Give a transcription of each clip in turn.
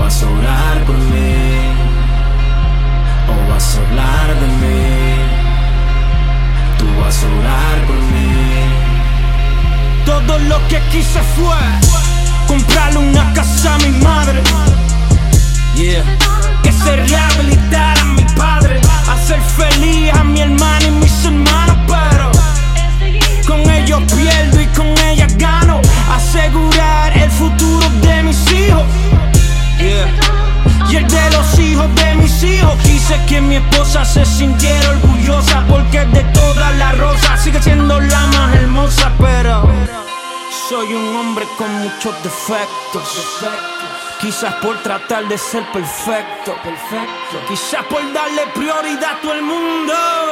vas a orar por mí, o vas a hablar de mí. Tú vas a orar por mí. Todo lo que quise fue comprarle una casa a mi madre, Yeah. que se rehabilitara a mi padre, hacer feliz a mi hermana y mis hermanos. Pero con ellos pierdo y con ellas gano, asegurar el futuro de mis hijos, Yeah. y el de los hijos de mis hijos. Quise que mi esposa se sintiera orgullosa, porque de todas las rosas sigue siendo la más hermosa. Pero soy un hombre con muchos defectos, quizás por tratar de ser perfecto, quizás por darle prioridad a todo el mundo,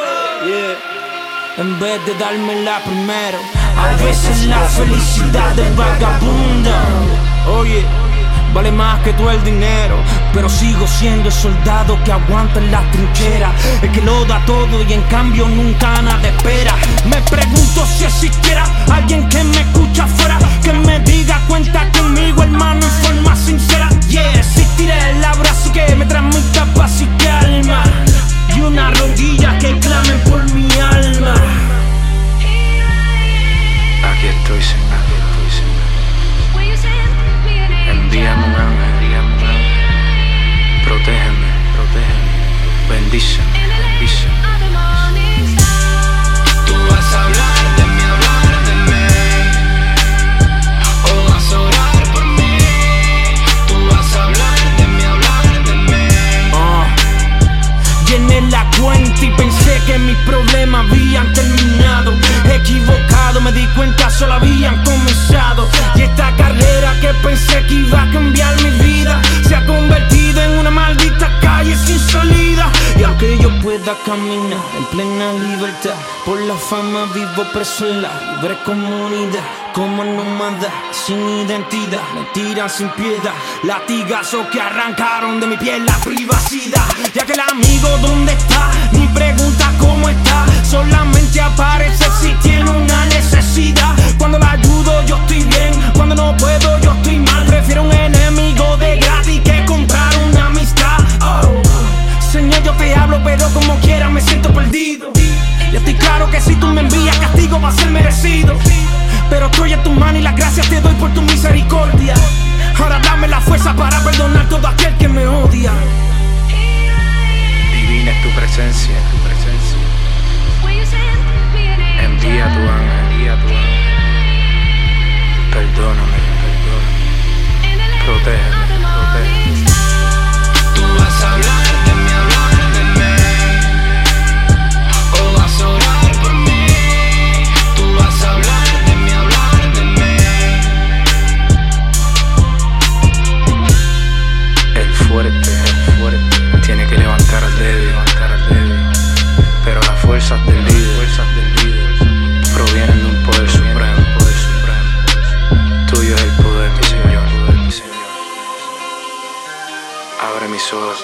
en vez de dármela primero. A veces la felicidad es vagabunda. Oye, vale más que todo el dinero, pero sigo siendo el soldado que aguanta en la trinchera, el que lo da todo y en cambio nunca nada espera. Me pregunto si existiera alguien que me escucha afuera, que me diga cuenta conmigo, hermano, en forma sincera. Yeah, existirá el abrazo que me transmita paz y calma, y una rodilla que clame por mi alma. Aquí estoy, Señor. Envíame un ángel, protégeme, bendíceme. Tú vas a hablar de mí, o vas a orar por mí. Tú vas a hablar de mí, Llené la cuenta y pensé que mis problemas habían terminado. Equivocado, me di cuenta solo habían comenzado. Y esta carrera que pensé que iba a cambiar mi vida se ha convertido en una maldita calle sin salida. Y aunque yo pueda caminar en plena libertad, por la fama vivo preso en la libre comunidad, como nómada sin identidad, mentiras sin piedad, latigazos que arrancaron de mi piel la privacidad. Ya que el amigo ¿dónde está? Ni pregunta cómo está, solamente aparece si tiene una necesidad. Cuando la ayudo yo estoy bien, cuando no puedo yo estoy mal. Prefiero un enemigo de gratis que comprar una amistad. Oh, Señor, yo te hablo pero como quiera me siento perdido. Ya estoy claro que si tú me envías castigo va a ser merecido, pero estoy en tu mano y las gracias te doy por tu misericordia. Ahora dame la fuerza para perdonar todo aquel que me odia. Divina es tu presencia. Envía tu ángel, perdóname, protégeme. tú vas a hablar de mí, o vas a orar por mí. Tú vas a hablar de mí, El fuerte tiene que levantar al débil, pero las fuerzas del líder provienen de un poder supremo. Tuyo es el poder, mi Señor. Abre mis ojos.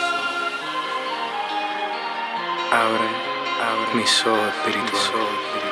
Abre mis ojos espirituales.